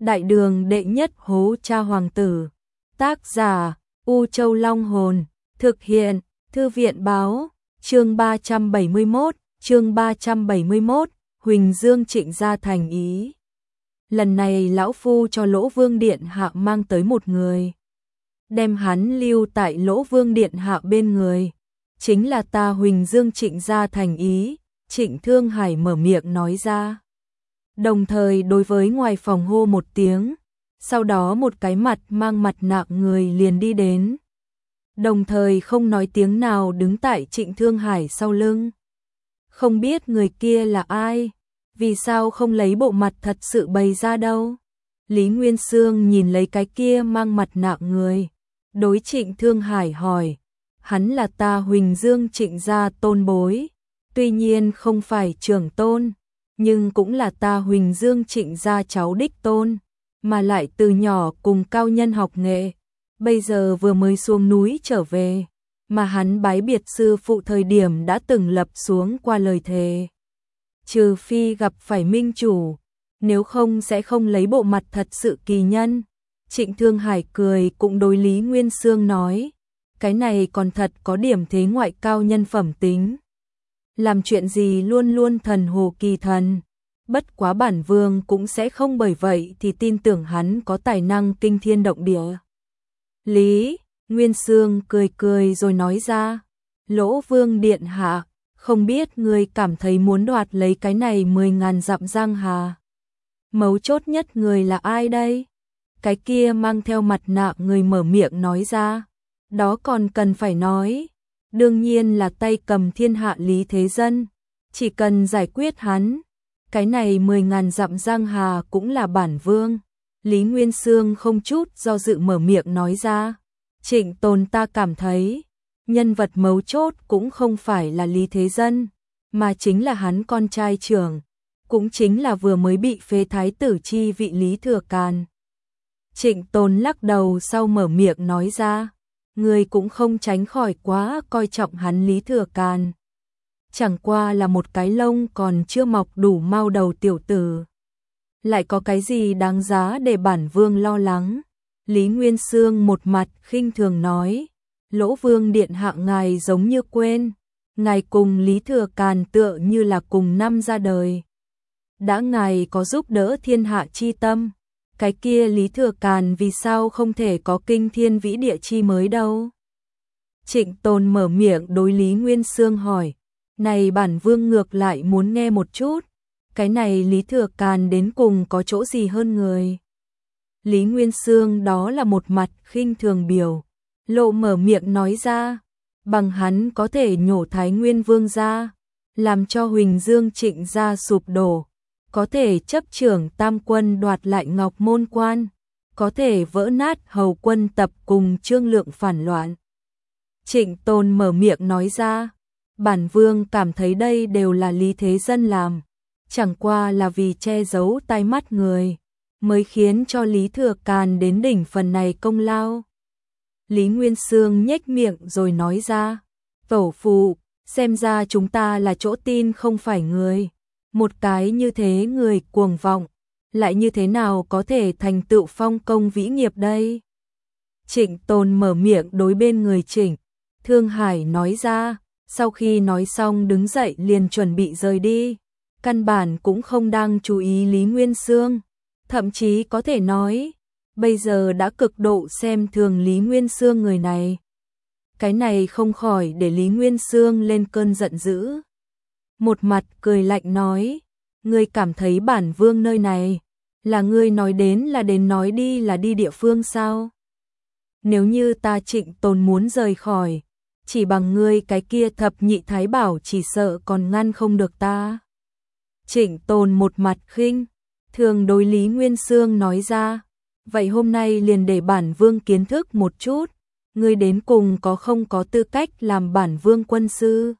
Đại đường đệ nhất hố cha hoàng tử. Tác giả U Châu Long Hồn. Thực hiện Thư viện Báo. Chương 371, Huỳnh Dương Trịnh gia thành ý. Lần này lão phu cho Lỗ Vương điện hạ mang tới một người, đem hắn lưu tại Lỗ Vương điện hạ bên người, chính là ta Huỳnh Dương Trịnh gia thành ý. Trịnh Thương Hải mở miệng nói ra, đồng thời đối với ngoài phòng hô một tiếng, sau đó một cái mặt mang mặt nạ người liền đi đến, đồng thời không nói tiếng nào đứng tại Trịnh Thương Hải sau lưng. Không biết người kia là ai, vì sao không lấy bộ mặt thật sự bày ra đâu? Lý Nguyên Xương nhìn lấy cái kia mang mặt nạ người, đối Trịnh Thương Hải hỏi, hắn là ta Huỳnh Dương Trịnh gia tôn bối, tuy nhiên không phải trưởng tôn, nhưng cũng là ta Huỳnh Dương Trịnh gia cháu đích tôn, mà lại từ nhỏ cùng cao nhân học nghệ, bây giờ vừa mới xuống núi trở về, mà hắn bái biệt sư phụ thời điểm đã từng lập xuống qua lời thề. Trừ phi gặp phải minh chủ, nếu không sẽ không lấy bộ mặt thật sự kỳ nhân. Trịnh Thương Hải cười cũng đối Lý Nguyên Xương nói, cái này còn thật có điểm thế ngoại cao nhân phẩm tính. Làm chuyện gì luôn luôn thần hồ kỳ thần, bất quá bản vương cũng sẽ không bởi vậy thì tin tưởng hắn có tài năng kinh thiên động địa. Lý Nguyên Xương cười cười rồi nói ra, Lỗ Vương điện hạ, không biết người cảm thấy muốn đoạt lấy cái này 10.000 dặm giang hà. Mấu chốt nhất người là ai đây? Cái kia mang theo mặt nạ người mở miệng nói ra, đó còn cần phải nói, đương nhiên là tay cầm thiên hạ Lý Thế Dân, chỉ cần giải quyết hắn, cái này 10.000 dặm giang hà cũng là bản vương. Lý Nguyên Xương không chút do dự mở miệng nói ra, Trịnh Tồn ta cảm thấy, nhân vật mấu chốt cũng không phải là Lý Thế Dân, mà chính là hắn con trai trưởng, cũng chính là vừa mới bị phế thái tử chi vị Lý Thừa Càn. Trịnh Tồn lắc đầu sau mở miệng nói ra, người cũng không tránh khỏi quá coi trọng hắn Lý Thừa Càn. Chẳng qua là một cái lông còn chưa mọc đủ mau đầu tiểu tử. Lại có cái gì đáng giá để bản vương lo lắng? Lý Nguyên Xương một mặt khinh thường nói, Lỗ Vương điện hạ ngài giống như quên, ngài cùng Lý Thừa Càn tựa như là cùng năm ra đời. Đã ngài có giúp đỡ thiên hạ chi tâm, cái kia Lý Thừa Càn vì sao không thể có kinh thiên vĩ địa chi mới đâu? Trịnh Tồn mở miệng đối Lý Nguyên Xương hỏi, này bản vương ngược lại muốn nghe một chút, cái này Lý Thừa Càn đến cùng có chỗ gì hơn người? Lý Nguyên Xương đó là một mặt khinh thường biểu, lộ mở miệng nói ra, bằng hắn có thể nhổ Thái Nguyên Vương ra, làm cho Huỳnh Dương Trịnh gia sụp đổ, có thể chấp trưởng tam quân đoạt lại Ngọc Môn Quan, có thể vỡ nát Hầu quân tập cùng Trương Lượng phản loạn. Trịnh Tồn mở miệng nói ra, bản vương cảm thấy đây đều là Lý Thế Dân làm, chẳng qua là vì che giấu tai mắt người, mới khiến cho Lý Thừa Càn đến đỉnh phần này công lao. Lý Nguyên Xương nhếch miệng rồi nói ra, tẩu phụ, xem ra chúng ta là chỗ tin không phải người. Một cái như thế người cuồng vọng, lại như thế nào có thể thành tựu phong công vĩ nghiệp đây? Trịnh Tồn mở miệng đối bên người Trịnh Thương Hải nói ra, sau khi nói xong đứng dậy liền chuẩn bị rời đi, căn bản cũng không đang chú ý Lý Nguyên Xương, thậm chí có thể nói, bây giờ đã cực độ xem thường Lý Nguyên Xương người này. Cái này không khỏi để Lý Nguyên Xương lên cơn giận dữ. Một mặt cười lạnh nói, ngươi cảm thấy bản vương nơi này, là ngươi nói đến là đến nói đi là đi địa phương sao? Nếu như ta Trịnh Tồn muốn rời khỏi, chỉ bằng ngươi cái kia thập nhị thái bảo chỉ sợ còn ngăn không được ta. Trịnh Tồn một mặt khinh thường đối Lý Nguyên Xương nói ra, vậy hôm nay liền để bản vương kiến thức một chút, ngươi đến cùng có không có tư cách làm bản vương quân sư?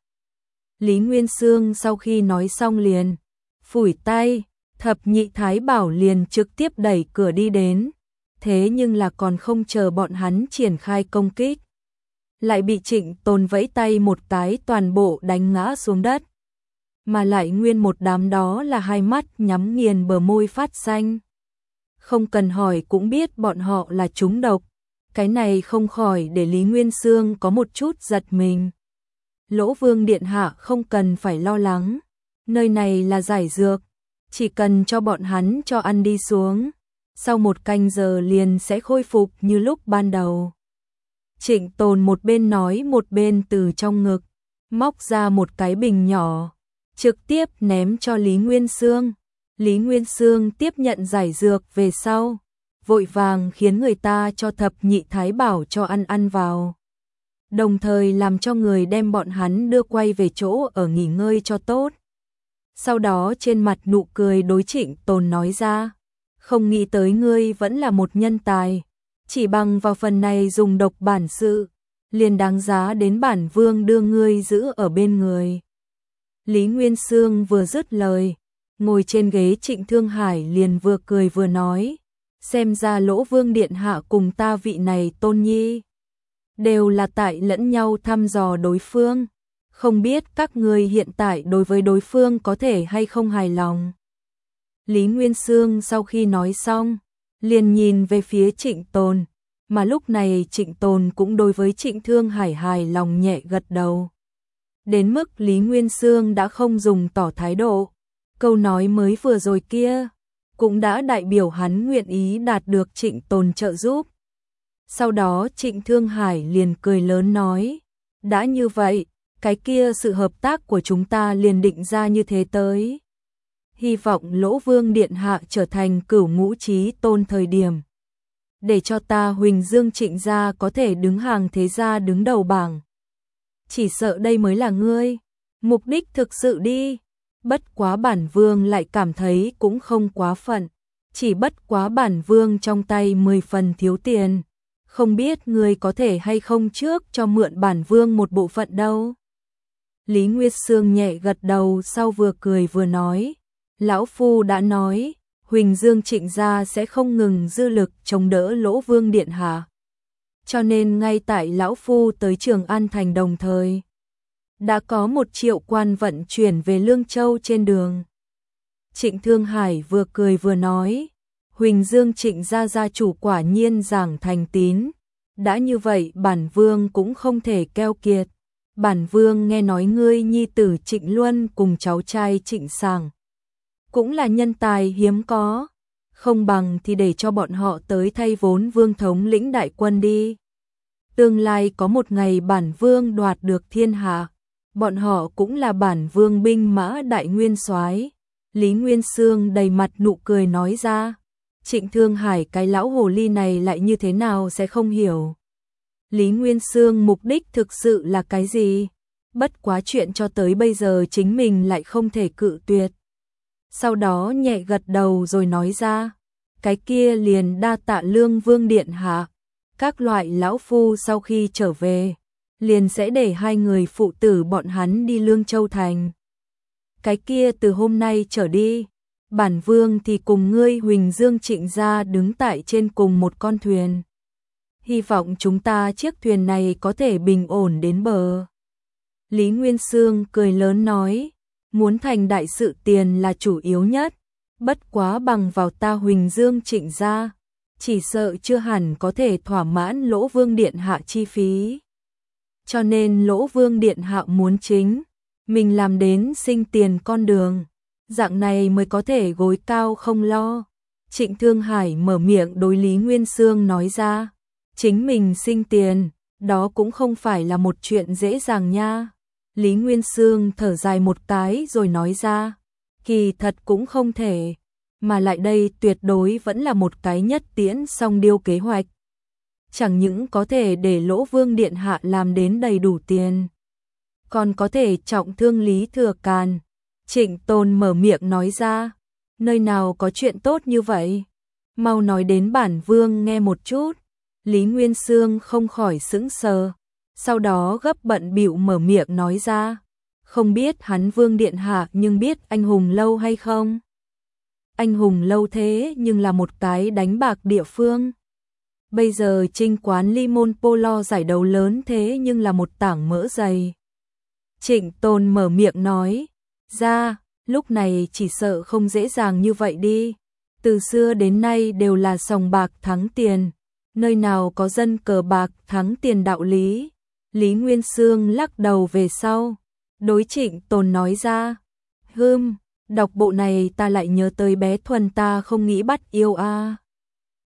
Lý Nguyên Xương sau khi nói xong liền phủi tay, thập nhị thái bảo liền trực tiếp đẩy cửa đi đến, thế nhưng là còn không chờ bọn hắn triển khai công kích, lại bị Trịnh Tồn vẫy tay một cái toàn bộ đánh ngã xuống đất, mà lại nguyên một đám đó là hai mắt nhắm nghiền bờ môi phát xanh. không cần hỏi cũng biết bọn họ là trúng độc. Cái này không khỏi để Lý Nguyên Xương có một chút giật mình. Lỗ Vương điện hạ không cần phải lo lắng, nơi này là giải dược, chỉ cần cho bọn hắn cho ăn đi xuống, sau 1 canh giờ liền sẽ khôi phục như lúc ban đầu. Trịnh Tồn một bên nói một bên từ trong ngực móc ra một cái bình nhỏ, trực tiếp ném cho Lý Nguyên Xương. Lý Nguyên Xương tiếp nhận giải dược về sau, vội vàng khiến người ta cho Thập Nhị Thái Bảo cho ăn vào, đồng thời làm cho người đem bọn hắn đưa quay về chỗ ở nghỉ ngơi cho tốt. Sau đó trên mặt nụ cười đối Trịnh Tồn nói ra, không nghĩ tới ngươi vẫn là một nhân tài, chỉ bằng vào phần này dùng độc bản sự, liền đáng giá đến bản vương đưa ngươi giữ ở bên người. Lý Nguyên Xương vừa dứt lời, ngồi trên ghế Trịnh Thương Hải liền vừa cười vừa nói, xem ra Lỗ Vương điện hạ cùng ta vị này tôn nhi đều là tại lẫn nhau thăm dò đối phương, không biết các ngươi hiện tại đối với đối phương có thể hay không hài lòng. Lý Nguyên Xương sau khi nói xong, liền nhìn về phía Trịnh Tồn, mà lúc này Trịnh Tồn cũng đối với Trịnh Thương Hải hài lòng nhẹ gật đầu. Đến mức Lý Nguyên Xương đã không dùng tỏ thái độ, câu nói mới vừa rồi kia cũng đã đại biểu hắn nguyện ý đạt được Trịnh Tồn trợ giúp. Sau đó Trịnh Thương Hải liền cười lớn nói, đã như vậy, cái kia sự hợp tác của chúng ta liền định ra như thế tới. Hy vọng Lỗ Vương điện hạ trở thành cửu ngũ chí tôn thời điểm, để cho ta Huỳnh Dương Trịnh gia có thể đứng hàng thế gia đứng đầu bảng. Chỉ sợ đây mới là ngươi mục đích thực sự đi. Bất quá bản vương lại cảm thấy cũng không quá phận, chỉ bất quá bản vương trong tay 10 phần thiếu tiền, không biết ngươi có thể hay không trước cho mượn bản vương một bộ phận đâu. Lý Nguyệt Sương nhẹ gật đầu sau vừa cười vừa nói, lão phu đã nói, Huỳnh Dương Trịnh gia sẽ không ngừng dư lực chống đỡ Lỗ Vương điện hạ. Cho nên ngay tại lão phu tới Trường An thành đồng thời, đã có 1 triệu quan vận chuyển về Lương Châu trên đường. Trịnh Thương Hải vừa cười vừa nói, Huỳnh Dương Trịnh gia gia chủ quả nhiên giảng thành tín, đã như vậy bản vương cũng không thể keo kiệt. Bản vương nghe nói ngươi nhi tử Trịnh Luân cùng cháu trai Trịnh Sàng cũng là nhân tài hiếm có, không bằng thì để cho bọn họ tới thay vốn vương thống lĩnh đại quân đi. Tương lai có một ngày bản vương đoạt được thiên hạ, bọn họ cũng là bản vương binh mã đại nguyên soái. Lý Nguyên Xương đầy mặt nụ cười nói ra, Trịnh Thương Hải cái lão hồ ly này lại như thế nào sẽ không hiểu. Lý Nguyên Xương mục đích thực sự là cái gì? Bất quá chuyện cho tới bây giờ chính mình lại không thể cự tuyệt. Sau đó nhẹ gật đầu rồi nói ra, cái kia liền đa tạ Lương Vương điện hạ. Các loại lão phu sau khi trở về, liền sẽ để 2 người phụ tử bọn hắn đi Lương Châu thành. Cái kia từ hôm nay trở đi, bản vương thì cùng ngươi Huỳnh Dương Trịnh gia đứng tại trên cùng một con thuyền. Hy vọng chúng ta chiếc thuyền này có thể bình ổn đến bờ. Lý Nguyên Xương cười lớn nói, muốn thành đại sự tiền là chủ yếu nhất, bất quá bằng vào ta Huỳnh Dương Trịnh gia, chỉ sợ chưa hẳn có thể thỏa mãn Lỗ Vương điện hạ chi phí. Cho nên Lỗ Vương điện hạ muốn chính mình làm đến sinh tiền con đường, dạng này mới có thể gối cao không lo. Trịnh Thương Hải mở miệng đối Lý Nguyên Xương nói ra, chính mình sinh tiền, đó cũng không phải là một chuyện dễ dàng nha. Lý Nguyên Xương thở dài một cái rồi nói ra, kỳ thật cũng không thể, mà lại đây tuyệt đối vẫn là một cái nhất tiễn song điêu kế hoạch. Chẳng những có thể để Lỗ Vương điện hạ làm đến đầy đủ tiền, còn có thể trọng thương Lý Thừa Càn. Trịnh Tồn mở miệng nói ra, nơi nào có chuyện tốt như vậy? Mau nói đến bản vương nghe một chút. Lý Nguyên Xương không khỏi sững sờ, sau đó gấp bận bịu mở miệng nói ra, không biết hắn Vương điện hạ nhưng biết anh hùng lâu hay không? Anh hùng lâu thế nhưng là một cái đánh bạc địa phương. Bây giờ Trinh quán Limon Polo giải đấu lớn thế nhưng là một tảng mỡ dày. Trịnh Tồn mở miệng nói ra, lúc này chỉ sợ không dễ dàng như vậy đi. từ xưa đến nay đều là sòng bạc thắng tiền, nơi nào có dân cờ bạc thắng tiền đạo lý. Lý Nguyên Xương lắc đầu về sau, đối Trịnh Tồn nói ra, đọc bộ này ta lại nhớ tới bé Thuần ta không nghĩ bắt yêu a.